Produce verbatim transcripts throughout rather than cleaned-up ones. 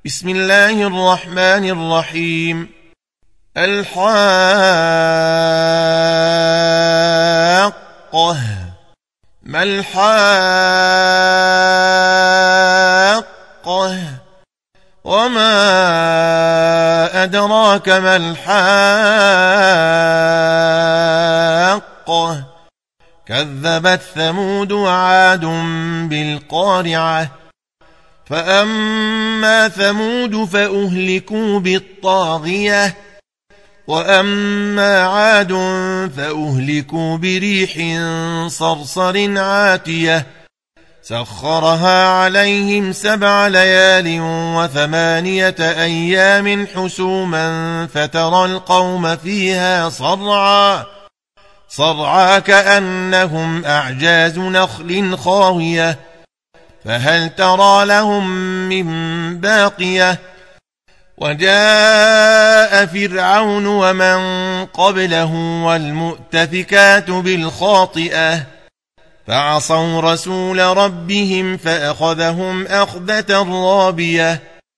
بسم الله الرحمن الرحيم. الحاقة. ما الحاقة وما أدراك ما الحاقة. كذبت ثمود وعاد بالقارعة. فأما ثمود فأهلكوا بالطاغية وأما عاد فأهلكوا بريح صرصر عاتية سخرها عليهم سبع ليال وثمانية أيام حسوما فترى القوم فيها صرعا صرعا كأنهم أعجاز نخل خاوية فهل ترى لهم من باقية. وجاء فرعون ومن قبله والمؤتفكات بالخاطئة فعصوا رسول ربهم فأخذهم أخذة رابية.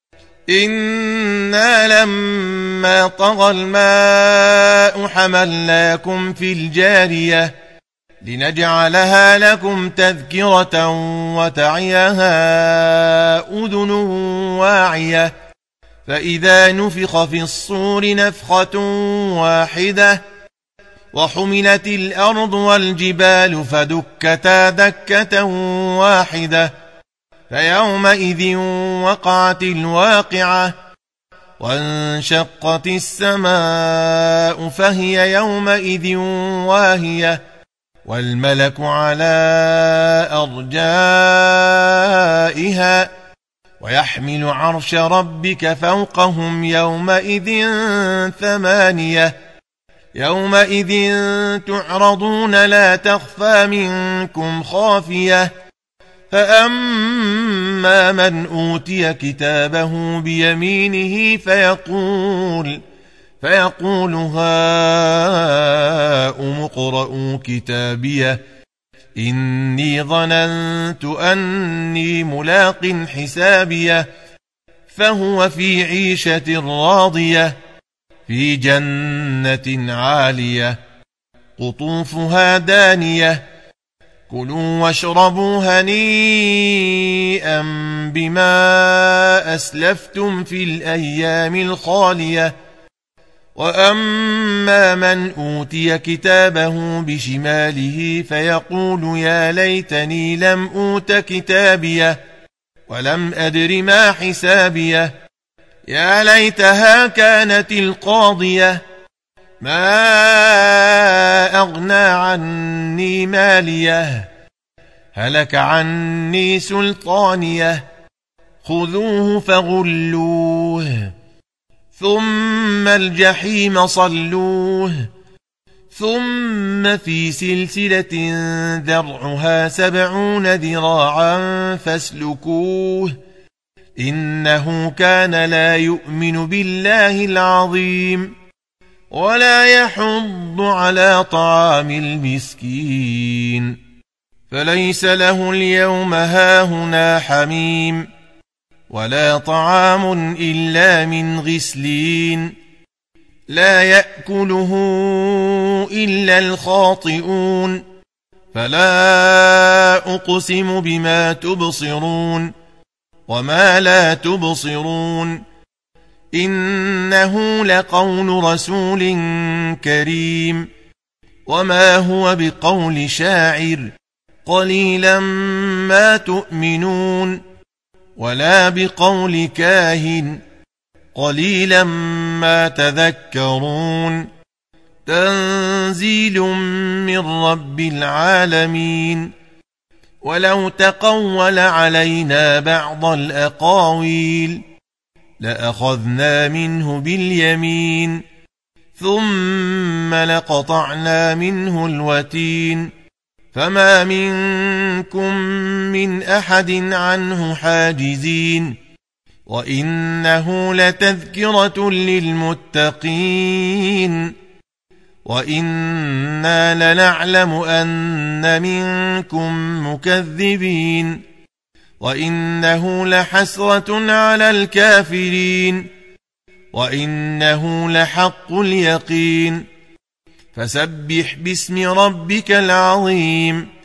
إنا لما طغى الماء حملناكم في الجارية لنجعلها لكم تذكرة وتعيها أذن واعية. فإذا نفخ في الصور نفخة واحدة وحملت الأرض والجبال فدكتا دكة واحدة فيومئذ وقعت الواقعة وانشقت السماء فهي يومئذ واهية والملك على أرجائها ويحمل عرش ربك فوقهم يومئذ ثمانية. يومئذ تعرضون لا تخفى منكم خافية. فأما من أوتي كتابه بيمينه فيقول فيقول هاؤم اقرءوا كتابيه إني ظننت أني ملاق حسابيه. فهو في عيشة راضية في جنة عالية قطوفها دانية. كلوا واشربوا هنيئا بما أسلفتم في الأيام الخالية. وأما من أوتي كتابه بشماله فيقول يا ليتني لم أوت كتابيه ولم أدر ما حسابيه. يا ليتها كانت القاضية ما أغنى عني ماليه هلك عني سلطانيه. خذوه فغلوه ثم الجحيم صلوه ثم في سلسلة ذرعها سبعون ذراعا فاسلكوه إنه كان لا يؤمن بالله العظيم ولا يحض على طعام المسكين. فليس له اليوم هاهنا حميم ولا طعام إلا من غسلين لا يأكله إلا الخاطئون. فلا أقسم بما تبصرون وما لا تبصرون إنه لقول رسول كريم وما هو بقول شاعر قليلا ما تؤمنون ولا بقول كاهن قليلا ما تذكرون. تنزيل من رب العالمين. ولو تقول علينا بعض الأقاويل لأخذنا منه باليمين ثم لقطعنا منه الوتين. فما منكم من أحد عنه حاجزين. وإنه لتذكرة للمتقين وإنا لنعلم أن منكم مكذبين وإنه لحسرة على الكافرين وإنه لحق اليقين فسبح باسم ربك العظيم